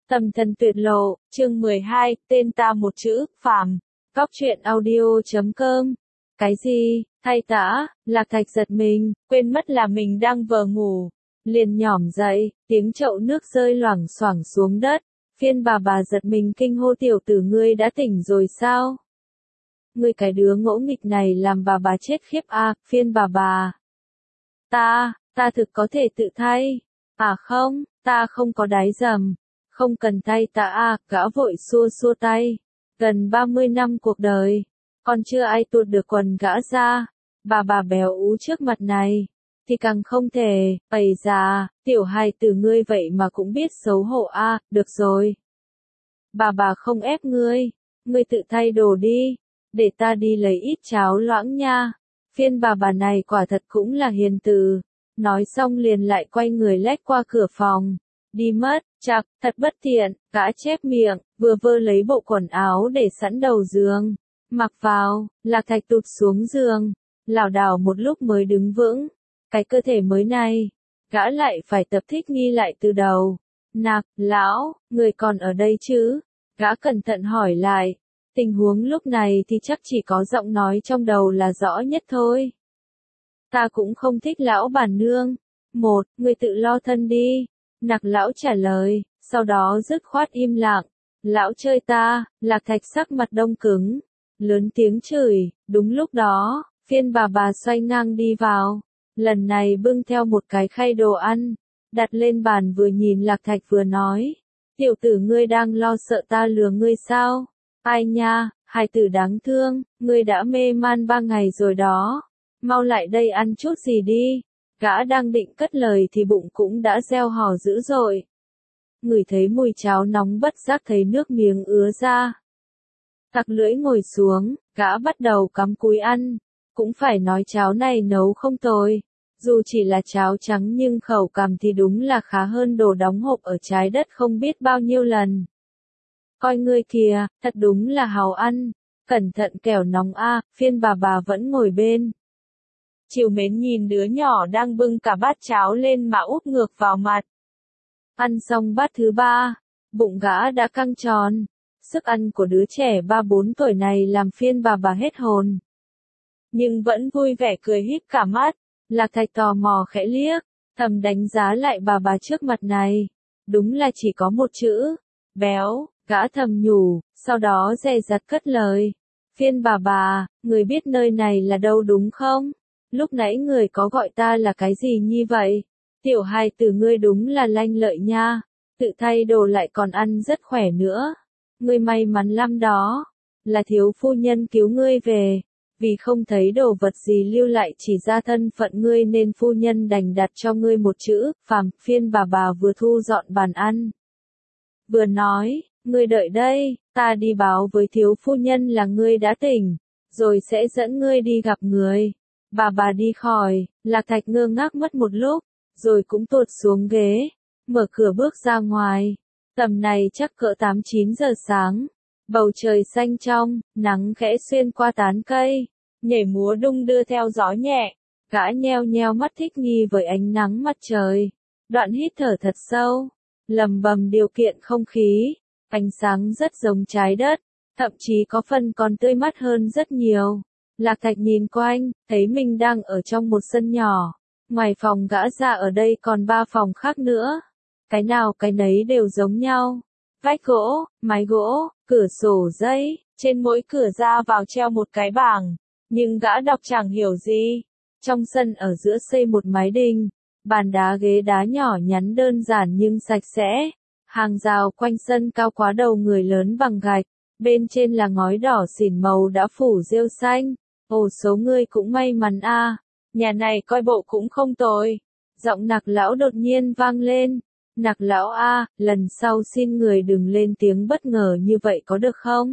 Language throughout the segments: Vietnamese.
Tầm thần tuyệt lộ, chương 12, tên ta một chữ, phàm. Góc truyện audio.com. Cái gì? Thay tã, Lạc Thạch giật mình, quên mất là mình đang vờ ngủ. Liền nhỏm dậy, tiếng chậu nước rơi loảng xoảng xuống đất. Phiên bà giật mình kinh hô, tiểu tử ngươi đã tỉnh rồi sao? Ngươi cái đứa ngỗ nghịch này làm bà chết khiếp à, phiên bà. Ta thực có thể tự thay. À không, ta không có đáy dầm. Không cần thay ta à, gã vội xua tay. Gần 30 năm cuộc đời, còn chưa ai tuột được quần gã ra. Bà béo ú trước mặt này, thì càng không thể, ầy già, tiểu hài tử ngươi vậy mà cũng biết xấu hổ à, được rồi. Bà không ép ngươi tự thay đồ đi, để ta đi lấy ít cháo loãng nha. Phiên bà này quả thật cũng là hiền từ. Nói xong liền lại quay người lách qua cửa phòng. Đi mất, chạc, thật bất tiện, gã chép miệng, vừa vơ lấy bộ quần áo để sẵn đầu giường. Mặc vào, Lạc Thạch tụt xuống giường, lảo đảo một lúc mới đứng vững. Cái cơ thể mới này, gã lại phải tập thích nghi lại từ đầu. Nạc, lão, người còn ở đây chứ? Gã cẩn thận hỏi lại. Tình huống lúc này thì chắc chỉ có giọng nói trong đầu là rõ nhất thôi. Ta cũng không thích lão bản nương. Người tự lo thân đi. Nạc lão trả lời, sau đó dứt khoát im lặng. Lão chơi ta, Lạc Thạch sắc mặt đông cứng. Lớn tiếng chửi, đúng lúc đó, phiên bà xoay ngang đi vào. Lần này bưng theo một cái khay đồ ăn. Đặt lên bàn vừa nhìn Lạc Thạch vừa nói. Tiểu tử ngươi đang lo sợ ta lừa ngươi sao? Ai nha, hài tử đáng thương, ngươi đã mê man 3 ngày rồi đó. Mau lại đây ăn chút gì đi. Gã đang định cất lời thì bụng cũng đã reo hò dữ dội. Ngửi thấy mùi cháo nóng bất giác thấy nước miếng ứa ra. Tặc lưỡi ngồi xuống, gã bắt đầu cắm cúi ăn. Cũng phải nói cháo này nấu không tồi. Dù chỉ là cháo trắng nhưng khẩu cảm thì đúng là khá hơn đồ đóng hộp ở trái đất không biết bao nhiêu lần. Coi ngươi kìa, thật đúng là hào ăn. Cẩn thận kẻo nóng a, phiên bà vẫn ngồi bên. Chiều mến nhìn đứa nhỏ đang bưng cả bát cháo lên mà úp ngược vào mặt. Ăn xong bát thứ 3, bụng gã đã căng tròn. Sức ăn của đứa trẻ 3-4 tuổi này làm phiên bà hết hồn. Nhưng vẫn vui vẻ cười híp cả mắt. Lạc Thạch tò mò khẽ liếc, thầm đánh giá lại bà trước mặt này. Đúng là chỉ có một chữ, béo, gã thầm nhủ, sau đó dè dặt cất lời. Phiên bà, người biết nơi này là đâu đúng không? Lúc nãy người có gọi ta là cái gì như vậy? Tiểu hài tử ngươi đúng là lanh lợi nha, tự thay đồ lại còn ăn rất khỏe nữa. Ngươi may mắn lắm đó, là thiếu phu nhân cứu ngươi về. Vì không thấy đồ vật gì lưu lại chỉ ra thân phận ngươi nên phu nhân đành đặt cho ngươi một chữ, phàm. Phiên bà vừa thu dọn bàn ăn. Vừa nói, ngươi đợi đây, ta đi báo với thiếu phu nhân là ngươi đã tỉnh, rồi sẽ dẫn ngươi đi gặp người. Bà đi khỏi, Lạc Thạch ngơ ngác mất một lúc, rồi cũng tuột xuống ghế, mở cửa bước ra ngoài. Tầm này chắc cỡ 8-9 giờ sáng. Bầu trời xanh trong, nắng khẽ xuyên qua tán cây, nhảy múa đung đưa theo gió nhẹ. Gã nheo mắt thích nghi với ánh nắng mặt trời. Đoạn hít thở thật sâu, lầm bầm điều kiện không khí. Ánh sáng rất giống trái đất, thậm chí có phần còn tươi mát hơn rất nhiều. Lạc Thạch nhìn quanh, thấy mình đang ở trong một sân nhỏ. Ngoài phòng gã ra ở đây còn 3 phòng khác nữa. Cái nào cái nấy đều giống nhau. Vách gỗ, mái gỗ, cửa sổ giấy, trên mỗi cửa ra vào treo một cái bảng. Nhưng gã đọc chẳng hiểu gì. Trong sân ở giữa xây một mái đình. Bàn đá ghế đá nhỏ nhắn đơn giản nhưng sạch sẽ. Hàng rào quanh sân cao quá đầu người lớn bằng gạch. Bên trên là ngói đỏ xỉn màu đã phủ rêu xanh. Ồ, số ngươi cũng may mắn a. Nhà này coi bộ cũng không tồi. Giọng Nạc lão đột nhiên vang lên. Nạc lão a, lần sau xin người đừng lên tiếng bất ngờ như vậy có được không?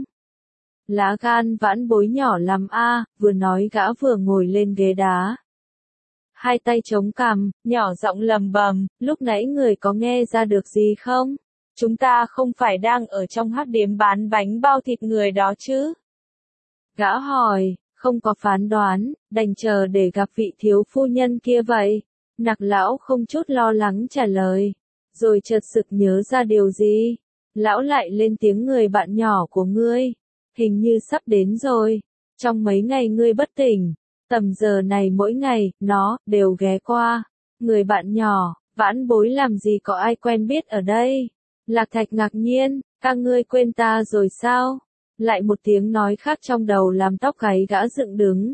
Lá gan vãn bối nhỏ lắm a, vừa nói gã vừa ngồi lên ghế đá. Hai tay chống cằm, nhỏ giọng lầm bầm, lúc nãy người có nghe ra được gì không? Chúng ta không phải đang ở trong hắc điếm bán bánh bao thịt người đó chứ? Gã hỏi, không có phán đoán, đành chờ để gặp vị thiếu phu nhân kia vậy. Nạc lão không chút lo lắng trả lời. Rồi chợt sực nhớ ra điều gì. Lão lại lên tiếng người bạn nhỏ của ngươi. Hình như sắp đến rồi. Trong mấy ngày ngươi bất tỉnh. Tầm giờ này mỗi ngày, nó, đều ghé qua. Người bạn nhỏ, vãn bối làm gì có ai quen biết ở đây. Lạc Thạch ngạc nhiên, các ngươi quên ta rồi sao? Lại một tiếng nói khác trong đầu làm tóc gáy gã dựng đứng.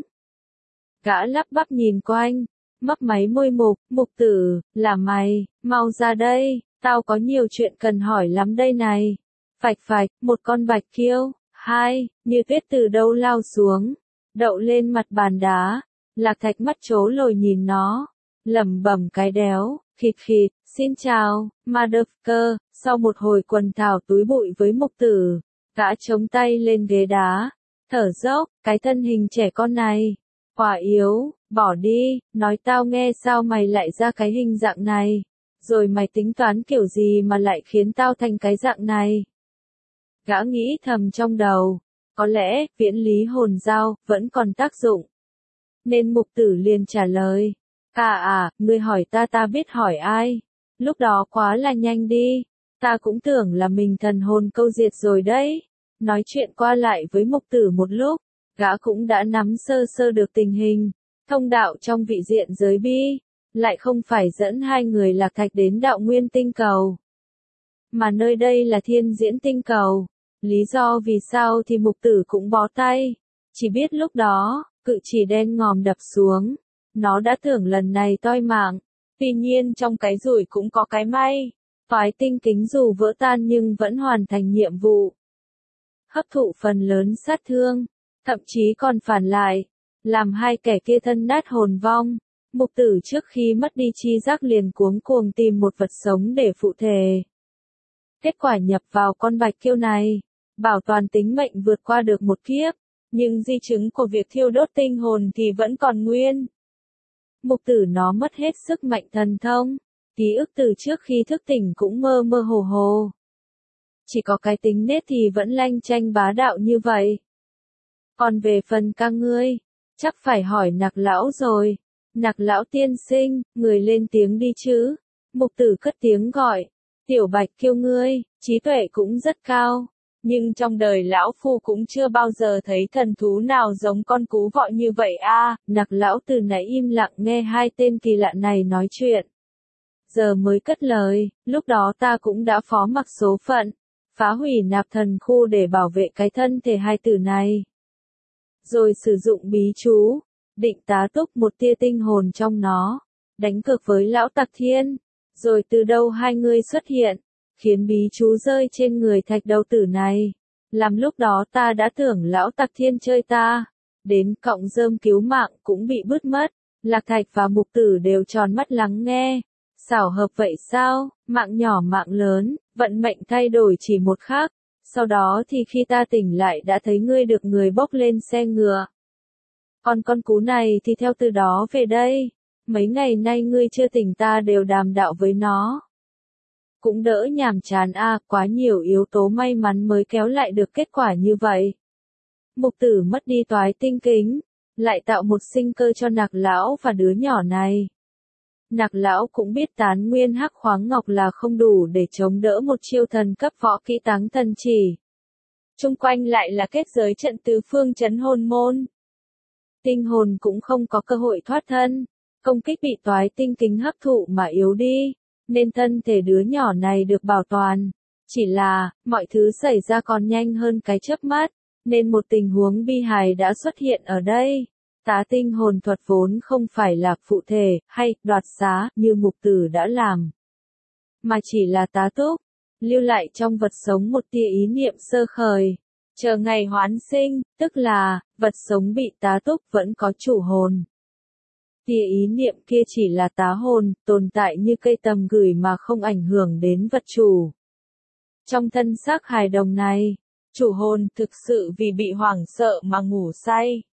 Gã lắp bắp nhìn quanh, mấp máy môi mục tử, là mày, mau ra đây, tao có nhiều chuyện cần hỏi lắm đây này. Phạch phạch, một con bạch kiêu, hai, như tuyết từ đâu lao xuống, đậu lên mặt bàn đá. Lạc Thạch mắt trố lồi nhìn nó, lẩm bẩm cái đéo, khịt khịt, xin chào, motherfucker. Sau một hồi quần thảo túi bụi với mục tử, gã chống tay lên ghế đá, thở dốc, cái thân hình trẻ con này, quá yếu, bỏ đi, nói tao nghe sao mày lại ra cái hình dạng này, rồi mày tính toán kiểu gì mà lại khiến tao thành cái dạng này. Gã nghĩ thầm trong đầu, có lẽ, viễn lý hồn dao, vẫn còn tác dụng. Nên mục tử liền trả lời, ngươi hỏi ta biết hỏi ai, lúc đó quá là nhanh đi, ta cũng tưởng là mình thần hồn câu diệt rồi đấy. Nói chuyện qua lại với mục tử một lúc, gã cũng đã nắm sơ sơ được tình hình, thông đạo trong vị diện giới bi, lại không phải dẫn hai người Lạc Thạch đến đạo nguyên tinh cầu, mà nơi đây là thiên diễn tinh cầu. Lý do vì sao thì mục tử cũng bó tay, chỉ biết lúc đó, cự chỉ đen ngòm đập xuống, nó đã tưởng lần này toi mạng, tuy nhiên trong cái rủi cũng có cái may, toái tinh kính dù vỡ tan nhưng vẫn hoàn thành nhiệm vụ. Hấp thụ phần lớn sát thương, thậm chí còn phản lại, làm hai kẻ kia thân nát hồn vong. Mục tử trước khi mất đi chi giác liền cuống cuồng tìm một vật sống để phụ thể. Kết quả nhập vào con bạch kiêu này, bảo toàn tính mệnh vượt qua được một kiếp, nhưng di chứng của việc thiêu đốt tinh hồn thì vẫn còn nguyên. Mục tử nó mất hết sức mạnh thần thông, ký ức từ trước khi thức tỉnh cũng mơ mơ hồ hồ. Chỉ có cái tính nết thì vẫn lanh chanh bá đạo như vậy. Còn về phần các ngươi, chắc phải hỏi Nặc lão rồi. Nặc lão tiên sinh, người lên tiếng đi chứ. Mục tử cất tiếng gọi. Tiểu bạch kiêu ngươi, trí tuệ cũng rất cao. Nhưng trong đời lão phu cũng chưa bao giờ thấy thần thú nào giống con cú vọ như vậy a. Nặc lão từ nãy im lặng nghe hai tên kỳ lạ này nói chuyện. Giờ mới cất lời, lúc đó ta cũng đã phó mặc số phận, phá hủy nạp thần khu để bảo vệ cái thân thể hai tử này. Rồi sử dụng bí chú, định tá túc một tia tinh hồn trong nó, đánh cược với lão Tặc Thiên. Rồi từ đâu hai người xuất hiện, khiến bí chú rơi trên người thạch đầu tử này. Làm lúc đó ta đã tưởng lão Tặc Thiên chơi ta, đến cọng rơm cứu mạng cũng bị bứt mất. Lạc Thạch và mục tử đều tròn mắt lắng nghe. Xảo hợp vậy sao, mạng nhỏ mạng lớn, vận mệnh thay đổi chỉ một khắc. Sau đó thì khi ta tỉnh lại đã thấy ngươi được người bốc lên xe ngựa. Còn con cú này thì theo từ đó về đây. Mấy ngày nay ngươi chưa tỉnh ta đều đàm đạo với nó. Cũng đỡ nhàm chán quá nhiều yếu tố may mắn mới kéo lại được kết quả như vậy. Mục tử mất đi toái tinh kính, lại tạo một sinh cơ cho Nặc lão và đứa nhỏ này. Nặc lão cũng biết tán nguyên hắc khoáng ngọc là không đủ để chống đỡ một chiêu thần cấp võ kỹ táng thần chỉ. Chung quanh lại là kết giới trận tứ phương trấn hồn môn. Tinh hồn cũng không có cơ hội thoát thân, công kích bị toái tinh kính hấp thụ mà yếu đi, nên thân thể đứa nhỏ này được bảo toàn. Chỉ là, mọi thứ xảy ra còn nhanh hơn cái chớp mắt, nên một tình huống bi hài đã xuất hiện ở đây. Tá tinh hồn thuật vốn không phải là phụ thể, hay đoạt xá, như mục tử đã làm. Mà chỉ là tá túc, lưu lại trong vật sống một tia ý niệm sơ khởi. Chờ ngày hoán sinh, tức là, vật sống bị tá túc vẫn có chủ hồn. Tia ý niệm kia chỉ là tá hồn, tồn tại như cây tầm gửi mà không ảnh hưởng đến vật chủ. Trong thân xác hài đồng này, chủ hồn thực sự vì bị hoảng sợ mà ngủ say.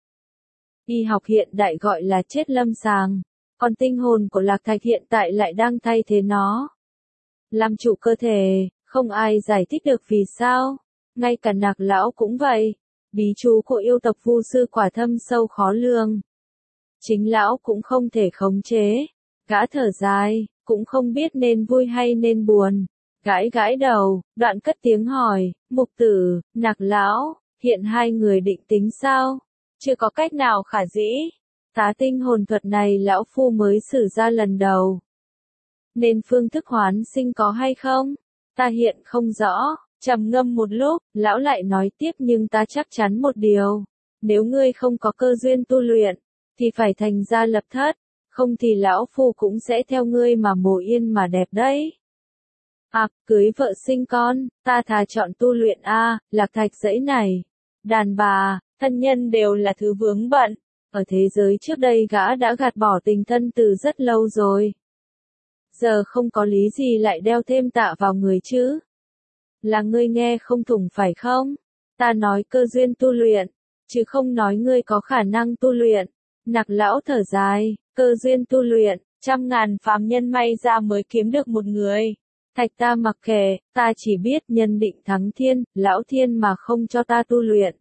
Y học hiện đại gọi là chết lâm sàng, còn tinh hồn của Lạc Thạch hiện tại lại đang thay thế nó. Làm chủ cơ thể, không ai giải thích được vì sao, ngay cả Nặc lão cũng vậy. Bí chú của yêu tộc vu sư quả thâm sâu khó lường. Chính lão cũng không thể khống chế, gã thở dài, cũng không biết nên vui hay nên buồn. Gãi gãi đầu, đoạn cất tiếng hỏi, mục tử, Nặc lão, hiện hai người định tính sao? Chưa có cách nào khả dĩ. Tá tinh hồn thuật này lão phu mới sử ra lần đầu. Nên phương thức hoán sinh có hay không? Ta hiện không rõ. Trầm ngâm một lúc, lão lại nói tiếp nhưng ta chắc chắn một điều. Nếu ngươi không có cơ duyên tu luyện, thì phải thành ra lập thất. Không thì lão phu cũng sẽ theo ngươi mà mồ yên mà đẹp đấy. À, cưới vợ sinh con, ta thà chọn tu luyện a, Lạc Thạch dãy này. Đàn bà, thân nhân đều là thứ vướng bận. Ở thế giới trước đây gã đã gạt bỏ tình thân từ rất lâu rồi. Giờ không có lý gì lại đeo thêm tạ vào người chứ. Là ngươi nghe không thủng phải không? Ta nói cơ duyên tu luyện, chứ không nói ngươi có khả năng tu luyện. Nặc lão thở dài, cơ duyên tu luyện, trăm ngàn phàm nhân may ra mới kiếm được một người. Thạch ta mặc kệ, ta chỉ biết nhân định thắng thiên, lão thiên mà không cho ta tu luyện.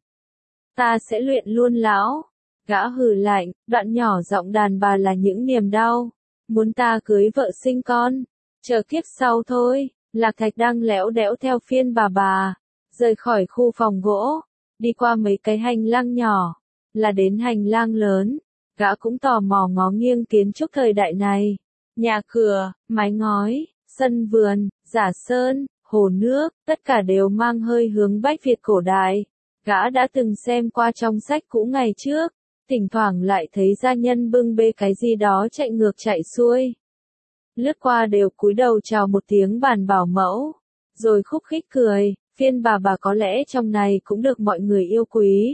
Ta sẽ luyện luôn lão. Gã hừ lạnh, đoạn nhỏ giọng đàn bà là những niềm đau. Muốn ta cưới vợ sinh con, chờ kiếp sau thôi. Lạc Thạch đang lẽo đẽo theo phiên bà, rời khỏi khu phòng gỗ, đi qua mấy cái hành lang nhỏ, là đến hành lang lớn. Gã cũng tò mò ngó nghiêng kiến trúc thời đại này. Nhà cửa, mái ngói, sân vườn, giả sơn, hồ nước, tất cả đều mang hơi hướng Bách Việt cổ đại. Gã đã từng xem qua trong sách cũ ngày trước, thỉnh thoảng lại thấy gia nhân bưng bê cái gì đó chạy ngược chạy xuôi. Lướt qua đều cúi đầu chào một tiếng bản bảo mẫu, rồi khúc khích cười, phiên bà có lẽ trong này cũng được mọi người yêu quý.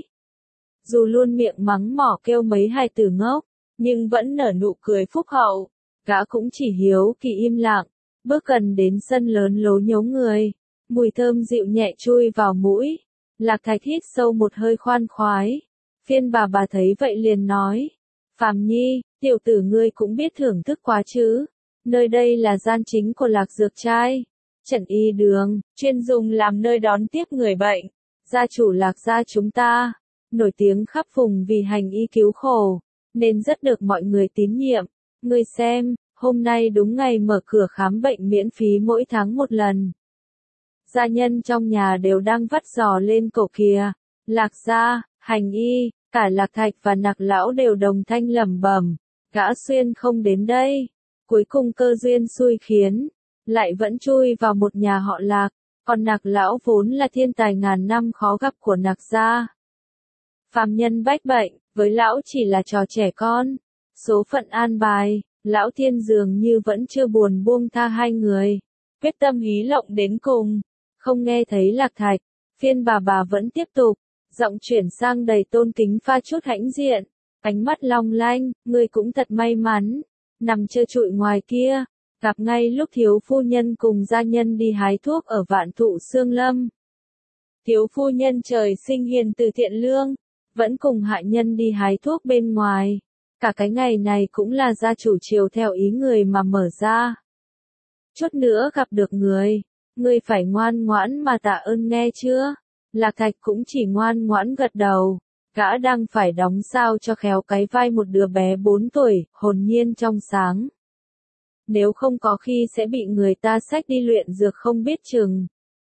Dù luôn miệng mắng mỏ kêu mấy hài tử ngốc, nhưng vẫn nở nụ cười phúc hậu. Gã cũng chỉ hiếu kỳ im lặng, bước gần đến sân lớn lố nhố người, mùi thơm dịu nhẹ chui vào mũi. Lạc Thạch hít sâu một hơi khoan khoái. Phiên bà thấy vậy liền nói, Phàm Nhi, tiểu tử ngươi cũng biết thưởng thức quá chứ. Nơi đây là gian chính của Lạc Dược Trai, Trần Y Đường, chuyên dùng làm nơi đón tiếp người bệnh. Gia chủ Lạc gia chúng ta, nổi tiếng khắp vùng vì hành y cứu khổ, nên rất được mọi người tín nhiệm. Ngươi xem, hôm nay đúng ngày mở cửa khám bệnh miễn phí mỗi tháng một lần. Gia nhân trong nhà đều đang vắt giò lên cổ kìa. Lạc gia, hành y, cả Lạc Thạch và Nặc lão đều đồng thanh lẩm bẩm, gã xuyên không đến đây. Cuối cùng cơ duyên xui khiến, lại vẫn chui vào một nhà họ Lạc, còn Nặc lão vốn là thiên tài ngàn năm khó gặp của Nặc gia. Phàm nhân bách bệnh, với lão chỉ là trò trẻ con. Số phận an bài, lão thiên dường như vẫn chưa buồn buông tha hai người. Quyết tâm hí lộng đến cùng. Không nghe thấy Lạc Thạch, phiên bà vẫn tiếp tục, giọng chuyển sang đầy tôn kính pha chút hãnh diện. Ánh mắt long lanh, ngươi cũng thật may mắn. Nằm trơ trụi ngoài kia, gặp ngay lúc thiếu phu nhân cùng gia nhân đi hái thuốc ở Vạn Thụ Xương Lâm. Thiếu phu nhân trời sinh hiền từ thiện lương, vẫn cùng hạ nhân đi hái thuốc bên ngoài. Cả cái ngày này cũng là gia chủ chiều theo ý người mà mở ra. Chút nữa gặp được người, ngươi phải ngoan ngoãn mà tạ ơn nghe chưa? Lạc Thạch cũng chỉ ngoan ngoãn gật đầu. Gã đang phải đóng sao cho khéo cái vai một đứa bé 4 tuổi, hồn nhiên trong sáng. Nếu không có khi sẽ bị người ta xách đi luyện dược không biết chừng.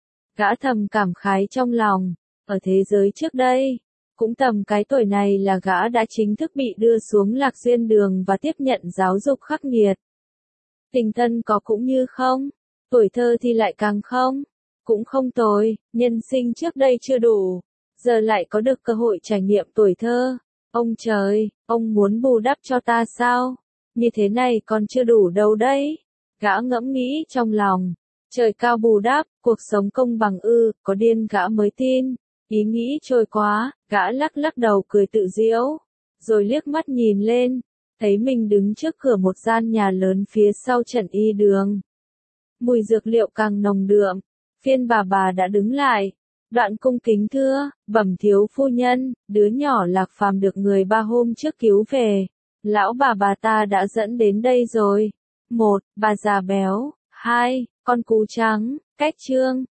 Gã thầm cảm khái trong lòng, ở thế giới trước đây, cũng tầm cái tuổi này là gã đã chính thức bị đưa xuống lạc duyên đường và tiếp nhận giáo dục khắc nghiệt. Tình thân có cũng như không, tuổi thơ thì lại càng không, cũng không tồi, nhân sinh trước đây chưa đủ. Giờ lại có được cơ hội trải nghiệm tuổi thơ. Ông trời, ông muốn bù đắp cho ta sao? Như thế này còn chưa đủ đâu đấy. Gã ngẫm nghĩ trong lòng. Trời cao bù đắp, cuộc sống công bằng ư, có điên gã mới tin. Ý nghĩ trôi quá, gã lắc lắc đầu cười tự giễu. Rồi liếc mắt nhìn lên, thấy mình đứng trước cửa một gian nhà lớn phía sau Trần Y Đường. Mùi dược liệu càng nồng đượm. Phiên bà đã đứng lại. Đoạn cung kính thưa, bẩm thiếu phu nhân, đứa nhỏ Lạc Phàm được người 3 hôm trước cứu về. Lão bà ta đã dẫn đến đây rồi. 1. Bà già béo. 2. Con cú trắng. Cách chương.